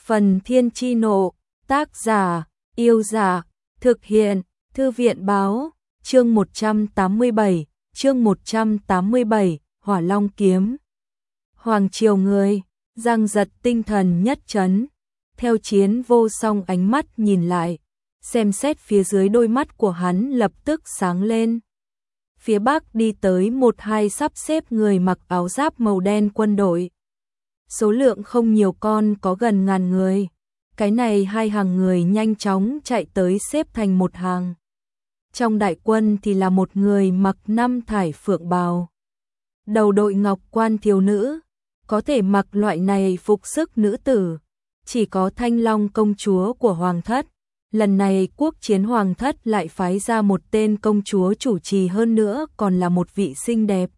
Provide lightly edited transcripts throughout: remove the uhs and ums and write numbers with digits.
Phần Thiên Chi Nộ, tác giả, Yêu Dạ, thực hiện, Thư viện Báo, chương 187, Hỏa Long Kiếm. Hoàng triều người, Giang Giật tinh thần nhất chấn, theo Chiến Vô Song ánh mắt nhìn lại, xem xét phía dưới đôi mắt của hắn lập tức sáng lên. Phía bắc đi tới một hai sắp xếp người mặc áo giáp màu đen quân đội. Số lượng không nhiều, con có gần 1000 người. Cái này hai hàng người nhanh chóng chạy tới xếp thành một hàng. Trong đại quân thì là một người mặc 5 thải phượng bào. Đầu đội ngọc quan thiếu nữ, có thể mặc loại này phục sức nữ tử. Chỉ có Thanh Long công chúa của Hoàng thất. Lần này quốc chiến Hoàng thất lại phái ra một tên công chúa chủ trì, hơn nữa còn là một vị xinh đẹp.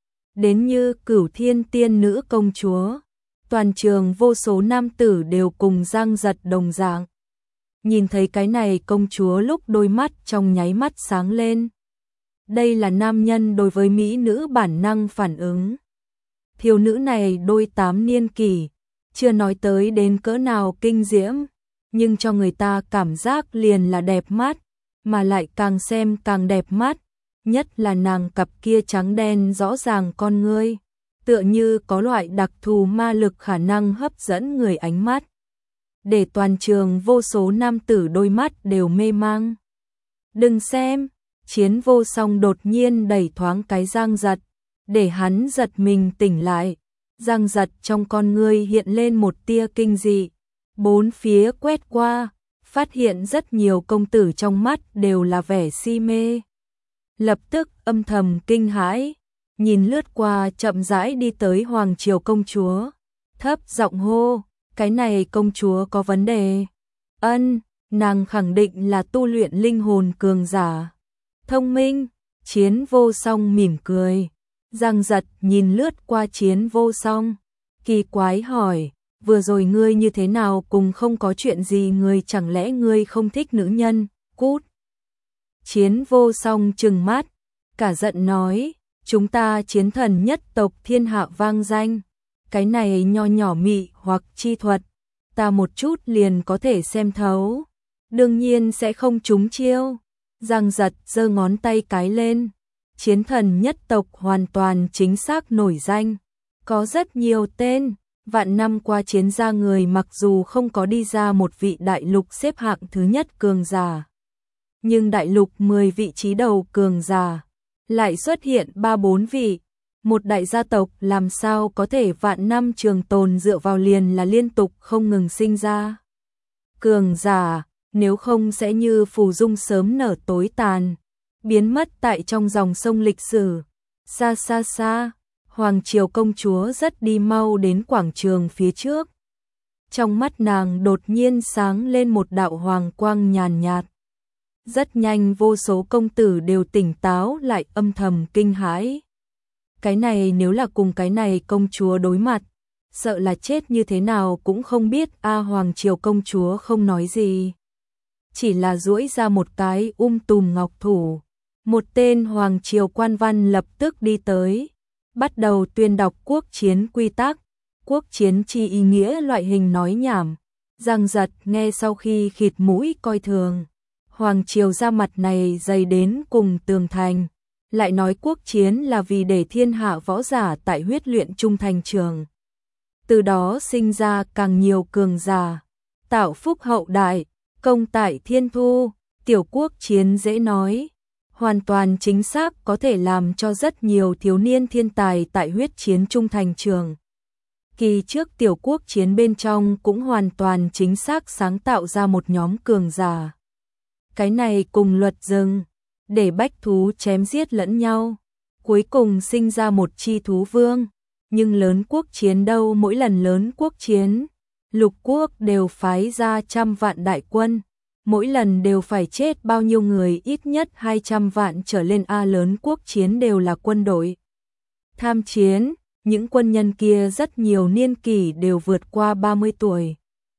Đến như Cửu Thiên tiên nữ công chúa. Toàn trường vô số nam tử đều cùng Giang Giật đồng dạng. Nhìn thấy cái này công chúa lúc đôi mắt trong nháy mắt sáng lên. Đây là nam nhân đối với mỹ nữ bản năng phản ứng. Thiếu nữ này đôi 8 niên kỷ, chưa nói tới đến cỡ nào kinh diễm, nhưng cho người ta cảm giác liền là đẹp mắt, mà lại càng xem càng đẹp mắt, nhất là nàng cặp kia trắng đen rõ ràng con ngươi, tựa như có loại đặc thù ma lực khả năng hấp dẫn người ánh mắt. Để toàn trường vô số nam tử đôi mắt đều mê mang. Đừng xem, Chiến Vô Song đột nhiên đẩy thoáng cái Giang Giật, để hắn giật mình tỉnh lại. Giang Giật trong con ngươi hiện lên một tia kinh dị, bốn phía quét qua, phát hiện rất nhiều công tử trong mắt đều là vẻ si mê. Lập tức âm thầm kinh hãi, nhìn lướt qua chậm rãi đi tới Hoàng triều công chúa, thấp giọng hô, cái này công chúa có vấn đề. Ân, nàng khẳng định là tu luyện linh hồn cường giả. Thông minh, Chiến Vô Song mỉm cười. Giang Giật nhìn lướt qua Chiến Vô Song, kỳ quái hỏi, vừa rồi ngươi như thế nào, cùng không có chuyện gì, ngươi chẳng lẽ ngươi không thích nữ nhân, cút. Chiến Vô Song trừng mắt, cả giận nói, chúng ta chiến thần nhất tộc thiên hạ vang danh, cái này nho nhỏ mị hoặc chi thuật, ta một chút liền có thể xem thấu, đương nhiên sẽ không trúng chiêu. Giang Giật giơ ngón tay cái lên, chiến thần nhất tộc hoàn toàn chính xác nổi danh, có rất nhiều tên, vạn năm qua chiến ra người mặc dù không có đi ra một vị đại lục xếp hạng thứ nhất cường giả, nhưng đại lục 10 vị trí đầu cường giả lại xuất hiện 3-4 vị. Một đại gia tộc làm sao có thể vạn năm trường tồn, dựa vào liền là liên tục không ngừng sinh ra cường giả, nếu không sẽ như phù dung sớm nở tối tàn, biến mất tại trong dòng sông lịch sử. Xa xa xa, Hoàng triều công chúa rất đi mau đến quảng trường phía trước. Trong mắt nàng đột nhiên sáng lên một đạo hoàng quang nhàn nhạt. Rất nhanh vô số công tử đều tỉnh táo lại, âm thầm kinh hãi. Cái này nếu là cùng cái này công chúa đối mặt, sợ là chết như thế nào cũng không biết. Hoàng triều công chúa không nói gì, chỉ là duỗi ra một cái tùm ngọc thủ. Một tên hoàng triều quan văn lập tức đi tới, bắt đầu tuyên đọc quốc chiến quy tắc, quốc chiến chi ý nghĩa loại hình nói nhảm. Giang Giật nghe sau khi khịt mũi coi thường. Hoàng triều ra mặt này dày đến cùng tường thành, lại nói quốc chiến là vì để thiên hạ võ giả tại huyết luyện trung thành trường, từ đó sinh ra càng nhiều cường giả, tạo phúc hậu đại, công tại thiên thu. Tiểu quốc chiến dễ nói, hoàn toàn chính xác có thể làm cho rất nhiều thiếu niên thiên tài tại huyết chiến trung thành trường. Kỳ trước tiểu quốc chiến bên trong cũng hoàn toàn chính xác sáng tạo ra một nhóm cường giả. Cái này cùng luật rừng, để bách thú chém giết lẫn nhau, cuối cùng sinh ra một chi thú vương. Nhưng lớn quốc chiến đâu, mỗi lần lớn quốc chiến, lục quốc đều phái ra trăm vạn đại quân, mỗi lần đều phải chết bao nhiêu người, ít nhất 200 vạn trở lên. Lớn quốc chiến đều là quân đội tham chiến, những quân nhân kia rất nhiều niên kỷ đều vượt qua 30 tuổi.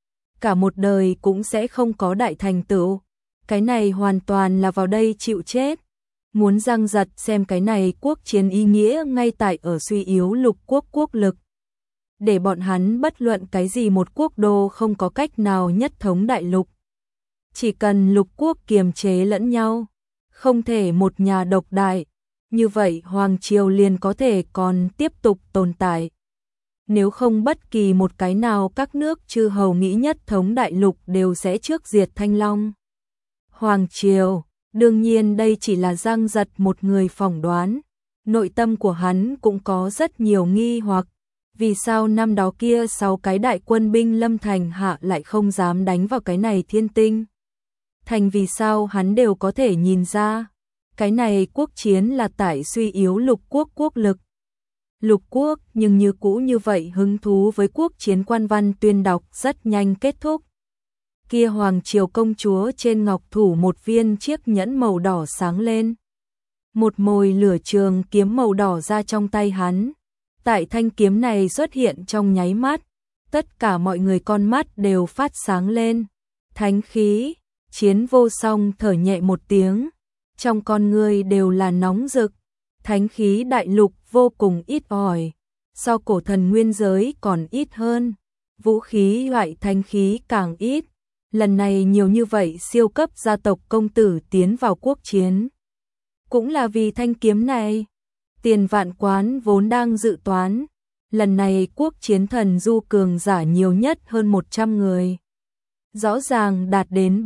Cả một đời cũng sẽ không có đại thành tựu, cái này hoàn toàn là vào đây chịu chết. Muốn Giang Giật xem cái này quốc chiến ý nghĩa ngay tại ở suy yếu lục quốc quốc lực. để bọn hắn bất luận cái gì một quốc đô không có cách nào nhất thống đại lục. Chỉ cần lục quốc kiềm chế lẫn nhau, không thể một nhà độc đại, như vậy Hoàng Triều liền có thể còn tiếp tục tồn tại. Nếu không bất kỳ một cái nào các nước chư hầu nghĩ nhất thống đại lục đều sẽ trước diệt Thanh Long. Hoàng Triều, đương nhiên đây chỉ là Giang Giật một người phỏng đoán, nội tâm của hắn cũng có rất nhiều nghi hoặc, vì sao năm đó kia 6 cái đại quân binh lâm thành hạ lại không dám đánh vào cái này Thiên Tinh. Thành vì sao hắn đều có thể nhìn ra, cái này quốc chiến là tại suy yếu lục quốc quốc lực. Lục quốc nhưng như cũ như vậy hứng thú với quốc chiến quan văn tuyên đọc rất nhanh kết thúc. Kia Hoàng Triều công chúa trên ngọc thủ một viên chiếc nhẫn màu đỏ sáng lên. Một mồi lửa trường kiếm màu đỏ ra trong tay hắn. Tại thanh kiếm này xuất hiện trong nháy mắt, tất cả mọi người con mắt đều phát sáng lên. Thánh khí, Chiến Vô Song thở nhẹ một tiếng, trong con người đều là nóng rực. Thánh khí đại lục vô cùng ít ỏi, so cổ thần nguyên giới còn ít hơn, vũ khí loại thánh khí càng ít. Lần này nhiều như vậy siêu cấp gia tộc công tử tiến vào quốc chiến, cũng là vì thanh kiếm này. Tiền Vạn Quán vốn đang dự toán, lần này quốc chiến thần du cường giả nhiều nhất hơn 100 người. Rõ ràng đạt đến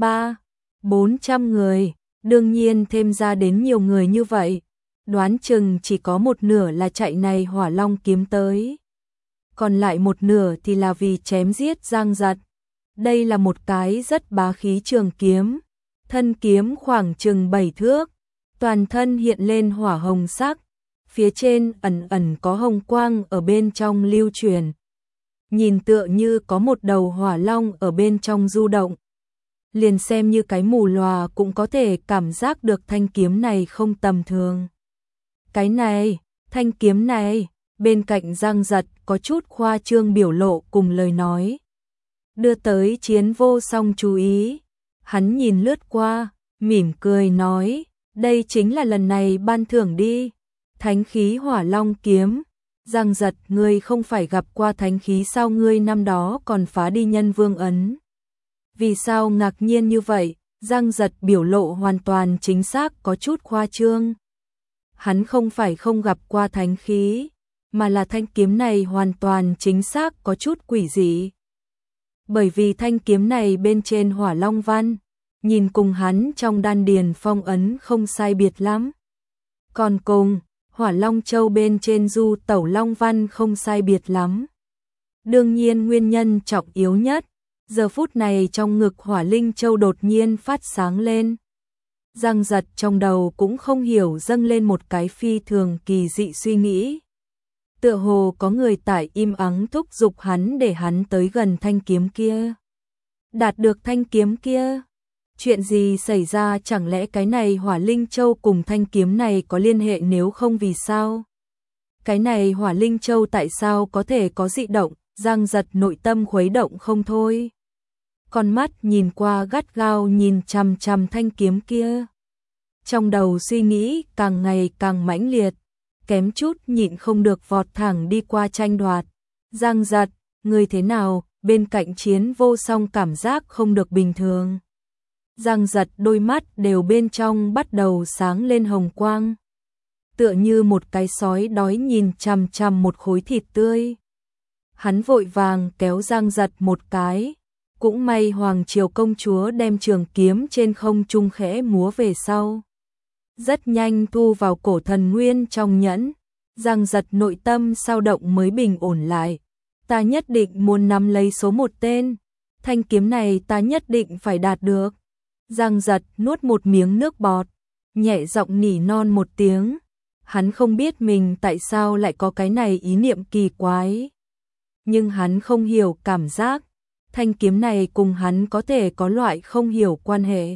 300-400 người, đương nhiên thêm ra đến nhiều người như vậy, đoán chừng chỉ có một nửa là chạy này Hỏa Long kiếm tới. Còn lại một nửa thì là vì chém giết Giang Giật. Đây là một cái rất bá khí trường kiếm, thân kiếm khoảng chừng 7 thước, toàn thân hiện lên hỏa hồng sắc, phía trên ẩn ẩn có hồng quang ở bên trong lưu truyền. Nhìn tựa như có một đầu hỏa long ở bên trong du động. Liền xem như cái mù lòa cũng có thể cảm giác được thanh kiếm này không tầm thường. Cái này, thanh kiếm này, bên cạnh Giang Giật có chút khoa trương biểu lộ cùng lời nói. Đưa tới Chiến Vô Song chú ý, hắn nhìn lướt qua, mỉm cười nói, đây chính là lần này ban thưởng đi, thánh khí Hỏa Long kiếm. Giang Giật, ngươi không phải gặp qua thánh khí sao, ngươi năm đó còn phá đi Nhân Vương ấn. Vì sao ngạc nhiên như vậy? Giang Giật biểu lộ hoàn toàn chính xác có chút khoa trương. Hắn không phải không gặp qua thánh khí, mà là thanh kiếm này hoàn toàn chính xác có chút quỷ dị. Bởi vì thanh kiếm này bên trên Hỏa Long văn, nhìn cùng hắn trong đan điền phong ấn không sai biệt lắm. Còn cùng Hỏa Long Châu bên trên du tẩu Long văn không sai biệt lắm. Đương nhiên nguyên nhân trọng yếu nhất, giờ phút này trong ngực Hỏa Linh Châu đột nhiên phát sáng lên. Giang Giật trong đầu cũng không hiểu dâng lên một cái phi thường kỳ dị suy nghĩ. Tựa hồ có người tại im ắng thúc giục hắn để hắn tới gần thanh kiếm kia. Đạt được thanh kiếm kia. Chuyện gì xảy ra, chẳng lẽ cái này Hỏa Linh Châu cùng thanh kiếm này có liên hệ, nếu không vì sao? Cái này Hỏa Linh Châu tại sao có thể có dị động? Giang Giật nội tâm khuấy động không thôi. Con mắt nhìn qua gắt gao nhìn chằm chằm thanh kiếm kia. Trong đầu suy nghĩ càng ngày càng mãnh liệt, kém chút nhịn không được vọt thẳng đi qua tranh đoạt. Giang Giật, người thế nào? Bên cạnh Chiến Vô Song cảm giác không được bình thường. Giang Giật đôi mắt đều bên trong bắt đầu sáng lên hồng quang. Tựa như một cái sói đói nhìn chằm chằm một khối thịt tươi. Hắn vội vàng kéo Giang Giật một cái. Cũng may Hoàng Triều công chúa đem trường kiếm trên không trung khẽ múa về sau. Rất nhanh thu vào cổ thần nguyên trong nhẫn. Giang Giật nội tâm sao động mới bình ổn lại. Ta nhất định muốn nắm lấy số một tên. Thanh kiếm này ta nhất định phải đạt được. Giang Giật nuốt một miếng nước bọt, nhẹ giọng nỉ non một tiếng. Hắn không biết mình tại sao lại có cái này ý niệm kỳ quái. Nhưng hắn không hiểu cảm giác thanh kiếm này cùng hắn có thể có loại không hiểu quan hệ.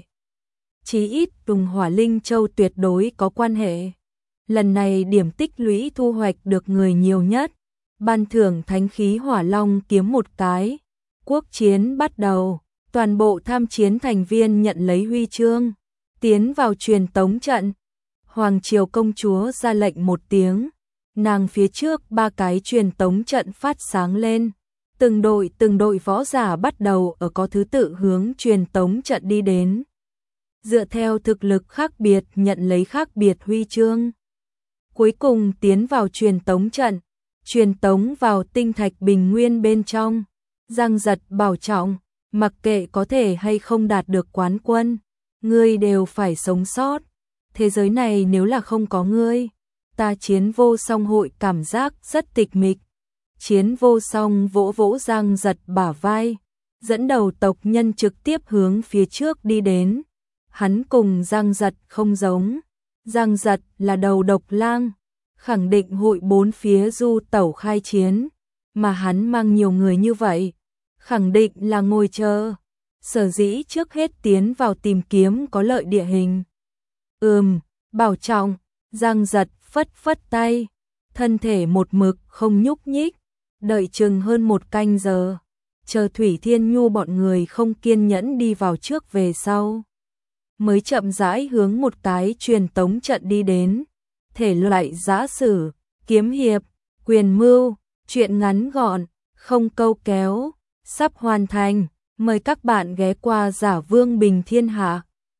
Chí ít cùng Hỏa Linh Châu tuyệt đối có quan hệ. Lần này điểm tích lũy thu hoạch được người nhiều nhất. Ban thưởng thánh khí Hỏa Long kiếm một cái. Quốc chiến bắt đầu. Toàn bộ tham chiến thành viên nhận lấy huy chương, tiến vào truyền tống trận. Hoàng Triều công chúa ra lệnh một tiếng, nàng phía trước ba cái truyền tống trận phát sáng lên. Từng đội võ giả bắt đầu ở có thứ tự hướng truyền tống trận đi đến. Dựa theo thực lực khác biệt nhận lấy khác biệt huy chương. Cuối cùng tiến vào truyền tống trận, truyền tống vào tinh thạch bình nguyên bên trong. Giang Giật bảo trọng, mặc kệ có thể hay không đạt được quán quân, ngươi đều phải sống sót. Thế giới này nếu là không có ngươi, ta Chiến Vô Song hội cảm giác rất tịch mịch. Chiến Vô Song vỗ vỗ Giang Giật bả vai, dẫn đầu tộc nhân trực tiếp hướng phía trước đi đến. Hắn cùng Giang Giật không giống, Giang Giật là đầu độc lang, khẳng định hội bốn phía du tẩu khai chiến, mà hắn mang nhiều người như vậy, khẳng định là ngồi chờ. Sở dĩ trước hết tiến vào tìm kiếm có lợi địa hình. Bảo trọng, Giang Giật phất phất tay, thân thể một mực không nhúc nhích, đợi chừng hơn 1 canh giờ, chờ Thủy Thiên Nhu bọn người không kiên nhẫn đi vào trước về sau, mới chậm rãi hướng một cái truyền tống trận đi đến. Thể loại giã sử, kiếm hiệp, quyền mưu, truyện ngắn gọn, không câu kéo, sắp hoàn thành, mời các bạn ghé qua Giả Vương Bình Thiên Hạ.